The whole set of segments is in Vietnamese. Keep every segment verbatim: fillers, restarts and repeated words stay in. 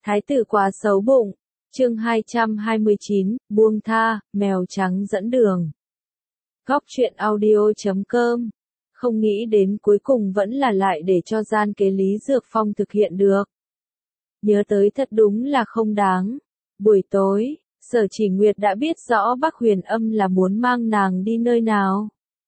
Thái tử quá xấu bụng. Chương hai trăm hai mươi chín, buông tha, mèo trắng dẫn đường. Góc truyện audio chấm com. Không nghĩ đến cuối cùng vẫn là lại để cho gian kế Lý Dược Phong thực hiện được. Nhớ tới thật đúng là không đáng. Buổi tối, Sở Chỉ Nguyệt đã biết rõ Bắc Huyền Âm là muốn mang nàng đi nơi nào.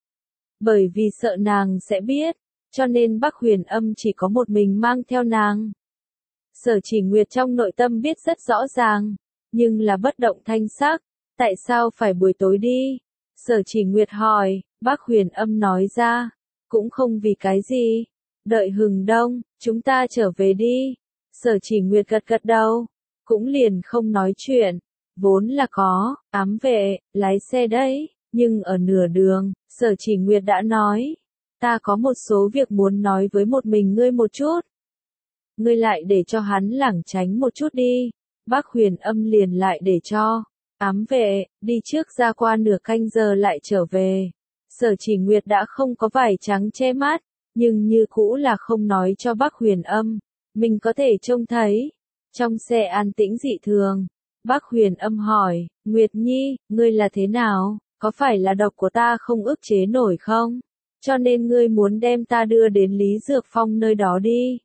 Bởi vì sợ nàng sẽ biết, cho nên Bắc Huyền Âm chỉ có một mình mang theo nàng. Sở Chỉ Nguyệt trong nội tâm biết rất rõ ràng, nhưng là bất động thanh sắc, tại sao phải buổi tối đi? Sở Chỉ Nguyệt hỏi, Bắc Huyền Âm nói ra, cũng không vì cái gì, đợi hừng đông, chúng ta trở về đi. Sở Chỉ Nguyệt gật gật đầu, cũng liền không nói chuyện, vốn là có, ám vệ, lái xe đấy, nhưng ở nửa đường, Sở Chỉ Nguyệt đã nói, ta có một số việc muốn nói với một mình ngươi một chút. Ngươi lại để cho hắn lảng tránh một chút đi. Bắc Huyền Âm liền lại để cho ám vệ đi trước ra qua nửa canh giờ lại trở về. Sở Chỉ Nguyệt đã không có vải trắng che mắt, nhưng như cũ là không nói cho Bắc Huyền Âm, mình có thể trông thấy. Trong xe an tĩnh dị thường, Bắc Huyền Âm hỏi, Nguyệt Nhi, ngươi là thế nào, có phải là độc của ta không ức chế nổi không? Cho nên ngươi muốn đem ta đưa đến Lý Dược Phong nơi đó đi.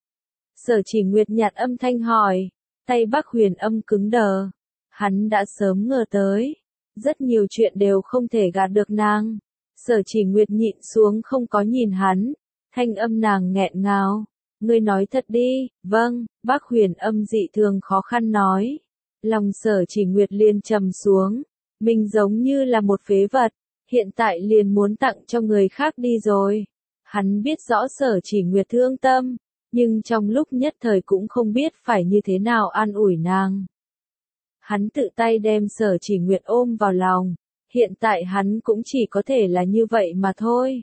Sở Chỉ Nguyệt nhạt âm thanh hỏi, tay Bắc Huyền Âm cứng đờ. Hắn đã sớm ngờ tới, rất nhiều chuyện đều không thể gạt được nàng. Sở Chỉ Nguyệt nhịn xuống không có nhìn hắn, thanh âm nàng nghẹn ngào, ngươi nói thật đi. Vâng, Bắc Huyền Âm dị thường khó khăn nói. Lòng Sở Chỉ Nguyệt liền trầm xuống, mình giống như là một phế vật, hiện tại liền muốn tặng cho người khác đi rồi. Hắn biết rõ Sở Chỉ Nguyệt thương tâm, nhưng trong lúc nhất thời cũng không biết phải như thế nào an ủi nàng. Hắn tự tay đem Sở Chỉ Nguyệt ôm vào lòng, hiện tại hắn cũng chỉ có thể là như vậy mà thôi.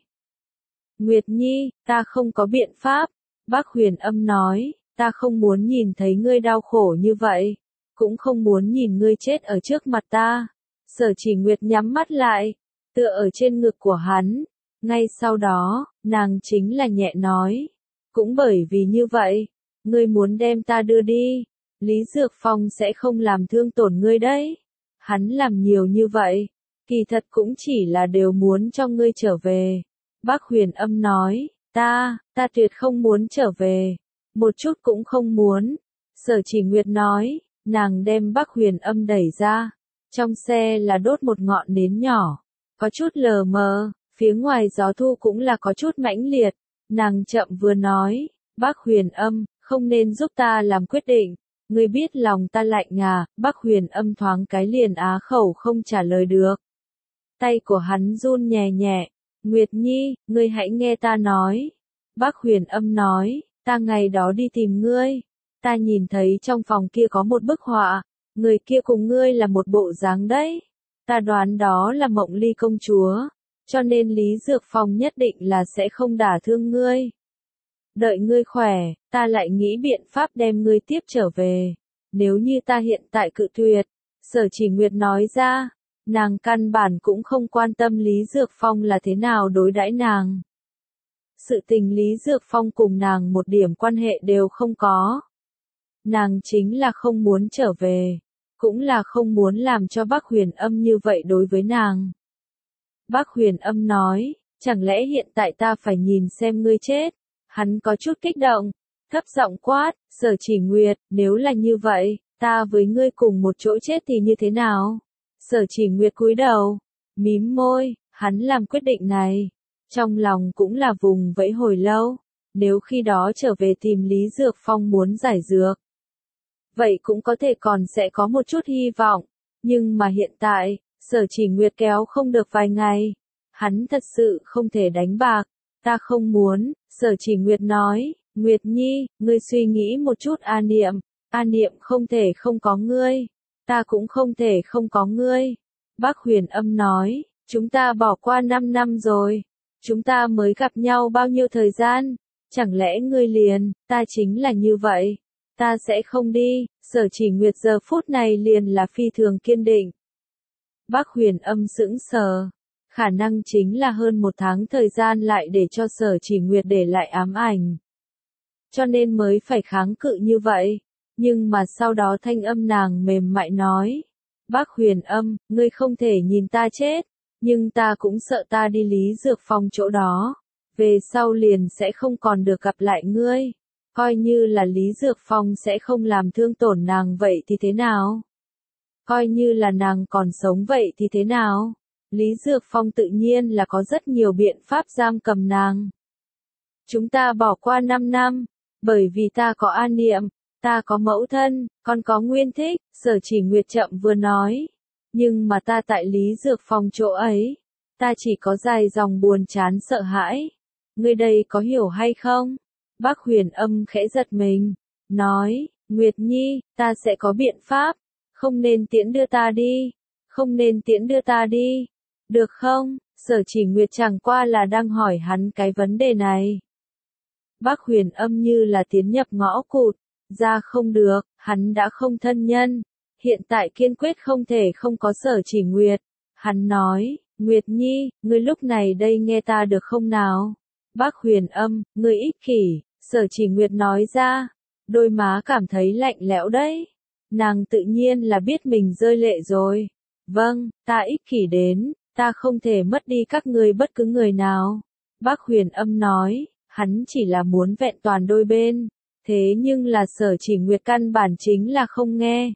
Nguyệt Nhi, ta không có biện pháp, Bắc Huyền Âm nói, ta không muốn nhìn thấy ngươi đau khổ như vậy, cũng không muốn nhìn ngươi chết ở trước mặt ta. Sở Chỉ Nguyệt nhắm mắt lại, tựa ở trên ngực của hắn, ngay sau đó, nàng chính là nhẹ nói. Cũng bởi vì như vậy, ngươi muốn đem ta đưa đi, Lý Dược Phong sẽ không làm thương tổn ngươi đấy. Hắn làm nhiều như vậy, kỳ thật cũng chỉ là đều muốn cho ngươi trở về. Bắc Huyền Âm nói, ta, ta tuyệt không muốn trở về, một chút cũng không muốn. Sở Chỉ Nguyệt nói, nàng đem Bắc Huyền Âm đẩy ra, trong xe là đốt một ngọn nến nhỏ, có chút lờ mờ, phía ngoài gió thu cũng là có chút mãnh liệt. Nàng chậm vừa nói, Bắc Huyền Âm, không nên giúp ta làm quyết định, ngươi biết lòng ta lạnh à? Bắc Huyền Âm thoáng cái liền á khẩu không trả lời được. Tay của hắn run nhẹ nhẹ, Nguyệt Nhi, ngươi hãy nghe ta nói. Bắc Huyền Âm nói, ta ngày đó đi tìm ngươi, ta nhìn thấy trong phòng kia có một bức họa, người kia cùng ngươi là một bộ dáng đấy, ta đoán đó là Mộng Ly công chúa. Cho nên Lý Dược Phong nhất định là sẽ không đả thương ngươi. Đợi ngươi khỏe, ta lại nghĩ biện pháp đem ngươi tiếp trở về. Nếu như ta hiện tại cự tuyệt, Sở Chỉ Nguyệt nói ra, nàng căn bản cũng không quan tâm Lý Dược Phong là thế nào đối đãi nàng. Sự tình Lý Dược Phong cùng nàng một điểm quan hệ đều không có. Nàng chính là không muốn trở về, cũng là không muốn làm cho Bắc Huyền Âm như vậy đối với nàng. Bắc Huyền Âm nói, chẳng lẽ hiện tại ta phải nhìn xem ngươi chết? Hắn có chút kích động, thấp giọng quát, Sở Chỉ Nguyệt, nếu là như vậy, ta với ngươi cùng một chỗ chết thì như thế nào? Sở Chỉ Nguyệt cúi đầu, mím môi, hắn làm quyết định này, trong lòng cũng là vùng vẫy hồi lâu, nếu khi đó trở về tìm Lý Dược Phong muốn giải dược. Vậy cũng có thể còn sẽ có một chút hy vọng, nhưng mà hiện tại, Sở Chỉ Nguyệt kéo không được vài ngày, hắn thật sự không thể đánh bạc, ta không muốn. Sở Chỉ Nguyệt nói, Nguyệt Nhi, ngươi suy nghĩ một chút A Niệm, A Niệm không thể không có ngươi, ta cũng không thể không có ngươi. Bắc Huyền Âm nói, chúng ta bỏ qua năm năm rồi, chúng ta mới gặp nhau bao nhiêu thời gian, chẳng lẽ ngươi liền, ta chính là như vậy, ta sẽ không đi. Sở Chỉ Nguyệt giờ phút này liền là phi thường kiên định. Bắc Huyền Âm sững sờ, khả năng chính là hơn một tháng thời gian lại để cho Sở Chỉ Nguyệt để lại ám ảnh. Cho nên mới phải kháng cự như vậy. Nhưng mà sau đó thanh âm nàng mềm mại nói. Bác Huyền Âm, ngươi không thể nhìn ta chết, nhưng ta cũng sợ ta đi Lý Dược Phong chỗ đó. Về sau liền sẽ không còn được gặp lại ngươi. Coi như là Lý Dược Phong sẽ không làm thương tổn nàng vậy thì thế nào? Coi như là nàng còn sống vậy thì thế nào? Lý Dược Phong tự nhiên là có rất nhiều biện pháp giam cầm nàng. Chúng ta bỏ qua năm năm, bởi vì ta có an niệm, ta có mẫu thân, còn có nguyên thích, Sở Chỉ Nguyệt chậm vừa nói. Nhưng mà ta tại Lý Dược Phong chỗ ấy, ta chỉ có dài dòng buồn chán sợ hãi. Ngươi đây có hiểu hay không? Bác Huyền Âm khẽ giật mình, nói, Nguyệt Nhi, ta sẽ có biện pháp, không nên tiễn đưa ta đi, không nên tiễn đưa ta đi, được không? Sở Chỉ Nguyệt chẳng qua là đang hỏi hắn cái vấn đề này. Bác Huyền Âm như là tiến nhập ngõ cụt, ra không được, hắn đã không thân nhân, hiện tại kiên quyết không thể không có Sở Chỉ Nguyệt. Hắn nói, Nguyệt Nhi, ngươi lúc này đây nghe ta được không nào? Bác Huyền Âm, ngươi ích kỷ, Sở Chỉ Nguyệt nói ra, đôi má cảm thấy lạnh lẽo đấy. Nàng tự nhiên là biết mình rơi lệ rồi. Vâng, ta ích kỷ đến, ta không thể mất đi các ngươi bất cứ người nào. Bác Huyền Âm nói, hắn chỉ là muốn vẹn toàn đôi bên, thế nhưng là Sở Chỉ Nguyệt căn bản chính là không nghe.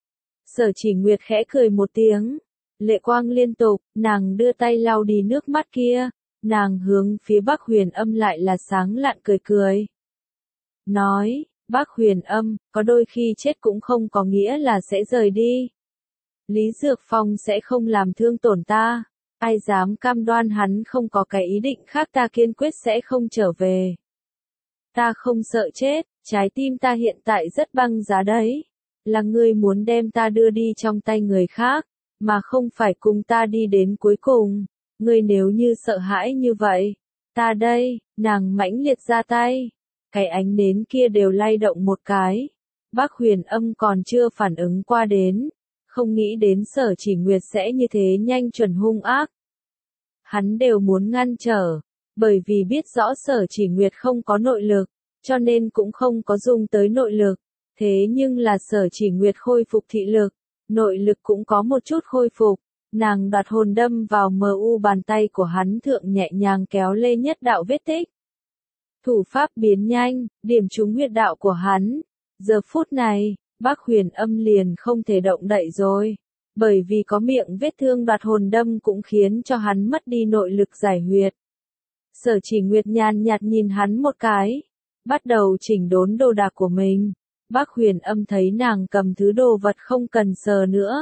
Sở Chỉ Nguyệt khẽ cười một tiếng, lệ quang liên tục, nàng đưa tay lau đi nước mắt kia, nàng hướng phía Bác Huyền Âm lại là sáng lạn cười cười. Nói, Bác Huyền Âm, có đôi khi chết cũng không có nghĩa là sẽ rời đi. Lý Dược Phong sẽ không làm thương tổn ta, ai dám cam đoan hắn không có cái ý định khác, ta kiên quyết sẽ không trở về. Ta không sợ chết, trái tim ta hiện tại rất băng giá đấy. Là ngươi muốn đem ta đưa đi trong tay người khác, mà không phải cùng ta đi đến cuối cùng. Ngươi nếu như sợ hãi như vậy, ta đây, nàng mãnh liệt ra tay. Cái ánh nến kia đều lay động một cái. Bác Huyền Âm còn chưa phản ứng qua đến, không nghĩ đến Sở Chỉ Nguyệt sẽ như thế nhanh chuẩn hung ác. Hắn đều muốn ngăn trở, bởi vì biết rõ Sở Chỉ Nguyệt không có nội lực, cho nên cũng không có dùng tới nội lực. Thế nhưng là Sở Chỉ Nguyệt khôi phục thị lực, nội lực cũng có một chút khôi phục. Nàng đoạt hồn đâm vào mờ u bàn tay của hắn thượng nhẹ nhàng kéo lên nhất đạo vết tích. Thủ pháp biến nhanh, điểm trúng huyệt đạo của hắn. Giờ phút này, Bác Huyền Âm liền không thể động đậy rồi. Bởi vì có miệng vết thương đoạt hồn đâm cũng khiến cho hắn mất đi nội lực giải huyệt. Sở Chỉ Nguyệt nhàn nhạt nhìn hắn một cái, bắt đầu chỉnh đốn đồ đạc của mình. Bác Huyền Âm thấy nàng cầm thứ đồ vật không cần sờ nữa.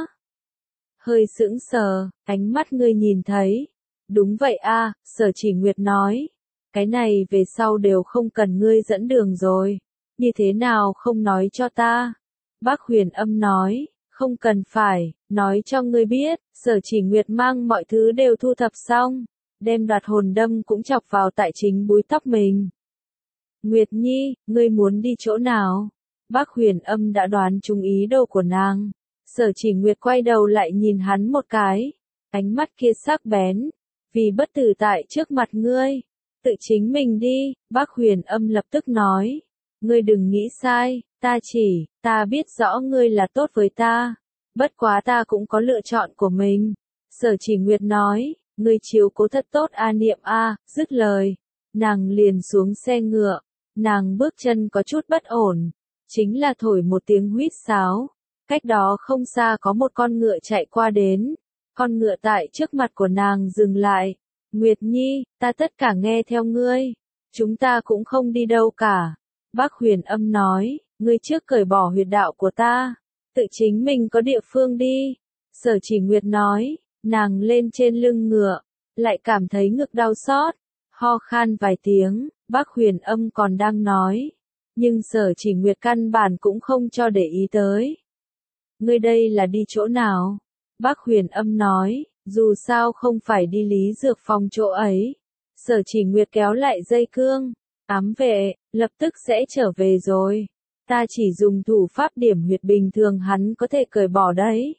Hơi sững sờ, ánh mắt ngươi nhìn thấy. Đúng vậy a, Sở Chỉ Nguyệt nói. Cái này về sau đều không cần ngươi dẫn đường rồi. Như thế nào không nói cho ta? Bác Huyền Âm nói, không cần phải, nói cho ngươi biết. Sở Chỉ Nguyệt mang mọi thứ đều thu thập xong, đem đoạt hồn đâm cũng chọc vào tại chính búi tóc mình. Nguyệt Nhi, ngươi muốn đi chỗ nào? Bác Huyền Âm đã đoán trúng ý đồ của nàng. Sở Chỉ Nguyệt quay đầu lại nhìn hắn một cái, ánh mắt kia sắc bén, vì bất tử tại trước mặt ngươi, tự chính mình đi. Bác Huyền Âm lập tức nói, ngươi đừng nghĩ sai, ta chỉ, ta biết rõ ngươi là tốt với ta, bất quá ta cũng có lựa chọn của mình. Sở Chỉ Nguyệt nói, ngươi chiếu cố thật tốt a niệm a. Dứt lời, nàng liền xuống xe ngựa, nàng bước chân có chút bất ổn, chính là thổi một tiếng huýt sáo. Cách đó không xa có một con ngựa chạy qua đến, con ngựa tại trước mặt của nàng dừng lại. Nguyệt Nhi, ta tất cả nghe theo ngươi, chúng ta cũng không đi đâu cả. Bác Huyền Âm nói, ngươi trước cởi bỏ huyệt đạo của ta, tự chính mình có địa phương đi. Sở Chỉ Nguyệt nói, nàng lên trên lưng ngựa, lại cảm thấy ngực đau xót, ho khan vài tiếng. Bác Huyền Âm còn đang nói, nhưng Sở Chỉ Nguyệt căn bản cũng không cho để ý tới. Ngươi đây là đi chỗ nào? Bác Huyền Âm nói, dù sao không phải đi Lý Dược Phong chỗ ấy. Sở Chỉ Nguyệt kéo lại dây cương, ám vệ, lập tức sẽ trở về rồi. Ta chỉ dùng thủ pháp điểm huyệt bình thường hắn có thể cởi bỏ đấy.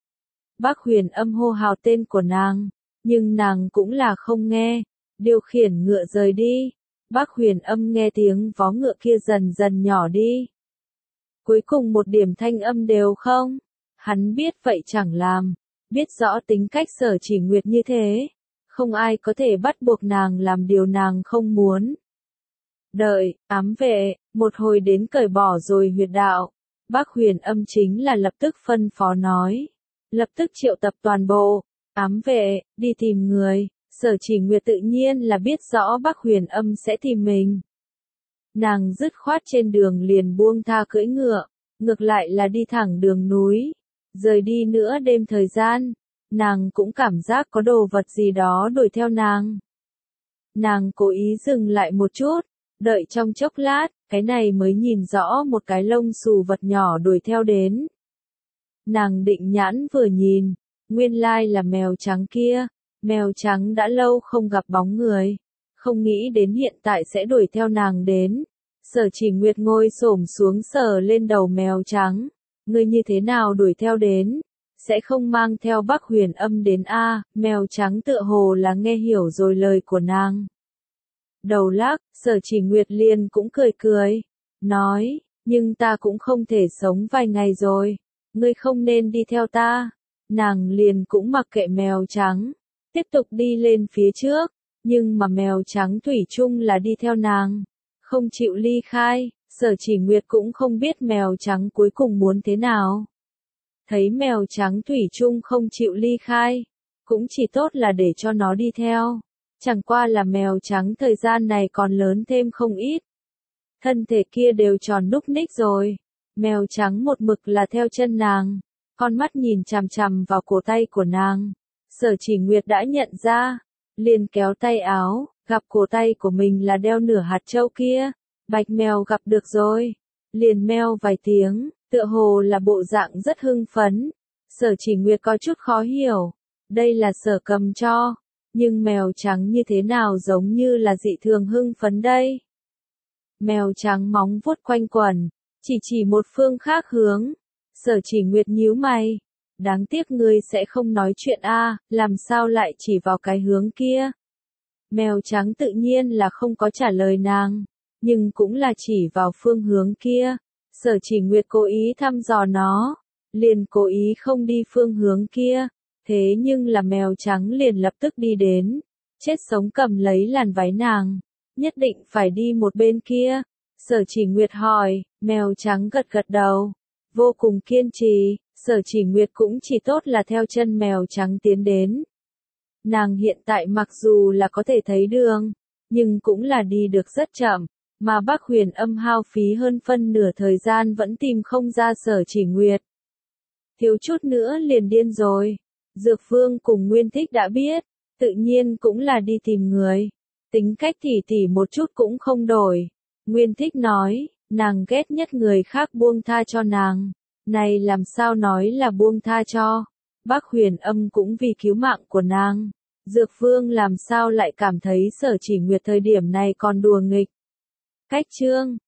Bác Huyền Âm hô hào tên của nàng, nhưng nàng cũng là không nghe, điều khiển ngựa rời đi. Bác Huyền Âm nghe tiếng vó ngựa kia dần dần nhỏ đi. cuối cùng một điểm thanh âm đều không. Hắn biết vậy chẳng làm, biết rõ tính cách Sở Chỉ Nguyệt như thế, không ai có thể bắt buộc nàng làm điều nàng không muốn. Đợi, ám vệ, một hồi đến cởi bỏ rồi huyệt đạo, Bác Huyền Âm chính là lập tức phân phó nói, lập tức triệu tập toàn bộ, ám vệ, đi tìm người. Sở Chỉ Nguyệt tự nhiên là biết rõ Bác Huyền Âm sẽ tìm mình. Nàng dứt khoát trên đường liền buông tha cưỡi ngựa, ngược lại là đi thẳng đường núi. Rời đi nữa đêm thời gian, nàng cũng cảm giác có đồ vật gì đó đuổi theo nàng. Nàng cố ý dừng lại một chút, đợi trong chốc lát, cái này mới nhìn rõ một cái lông xù vật nhỏ đuổi theo đến. Nàng định nhãn vừa nhìn, nguyên lai là mèo trắng kia. Mèo trắng đã lâu không gặp bóng người, không nghĩ đến hiện tại sẽ đuổi theo nàng đến. Sở Chỉ Nguyệt ngồi xổm xuống sờ lên đầu mèo trắng, ngươi như thế nào đuổi theo đến, sẽ không mang theo Bác Huyền Âm đến a? Mèo trắng tựa hồ là nghe hiểu rồi lời của nàng. Đầu lắc, Sở Chỉ Nguyệt liền cũng cười cười, nói, nhưng ta cũng không thể sống vài ngày rồi, ngươi không nên đi theo ta. Nàng liền cũng mặc kệ mèo trắng, tiếp tục đi lên phía trước, nhưng mà mèo trắng thủy chung là đi theo nàng, không chịu ly khai. Sở Chỉ Nguyệt cũng không biết mèo trắng cuối cùng muốn thế nào. Thấy mèo trắng thủy chung không chịu ly khai, cũng chỉ tốt là để cho nó đi theo. Chẳng qua là mèo trắng thời gian này còn lớn thêm không ít. Thân thể kia đều tròn núc ních rồi. Mèo trắng một mực là theo chân nàng, con mắt nhìn chằm chằm vào cổ tay của nàng. Sở Chỉ Nguyệt đã nhận ra, liền kéo tay áo, gặp cổ tay của mình là đeo nửa hạt châu kia. Bạch mèo gặp được rồi, liền meo vài tiếng, tựa hồ là bộ dạng rất hưng phấn. Sở Chỉ Nguyệt có chút khó hiểu, đây là Sở Cầm cho, nhưng mèo trắng như thế nào giống như là dị thường hưng phấn đây. Mèo trắng móng vuốt quanh quẩn, chỉ chỉ một phương khác hướng. Sở Chỉ Nguyệt nhíu mày, đáng tiếc ngươi sẽ không nói chuyện a, làm sao lại chỉ vào cái hướng kia. Mèo trắng tự nhiên là không có trả lời nàng, nhưng cũng là chỉ vào phương hướng kia. Sở Chỉ Nguyệt cố ý thăm dò nó, liền cố ý không đi phương hướng kia, thế nhưng là mèo trắng liền lập tức đi đến, chết sống cầm lấy làn váy nàng, nhất định phải đi một bên kia. Sở Chỉ Nguyệt hỏi, mèo trắng gật gật đầu, vô cùng kiên trì. Sở Chỉ Nguyệt cũng chỉ tốt là theo chân mèo trắng tiến đến. Nàng hiện tại mặc dù là có thể thấy đường, nhưng cũng là đi được rất chậm, mà Bác Huyền Âm hao phí hơn phân nửa thời gian vẫn tìm không ra Sở Chỉ Nguyệt. Thiếu chút nữa liền điên rồi. Dược Vương cùng Nguyên Thích đã biết, tự nhiên cũng là đi tìm người. Tính cách tỉ tỉ một chút cũng không đổi. Nguyên Thích nói, nàng ghét nhất người khác buông tha cho nàng. Này làm sao nói là buông tha cho. Bác Huyền Âm cũng vì cứu mạng của nàng. Dược Vương làm sao lại cảm thấy Sở Chỉ Nguyệt thời điểm này còn đùa nghịch. Cách chương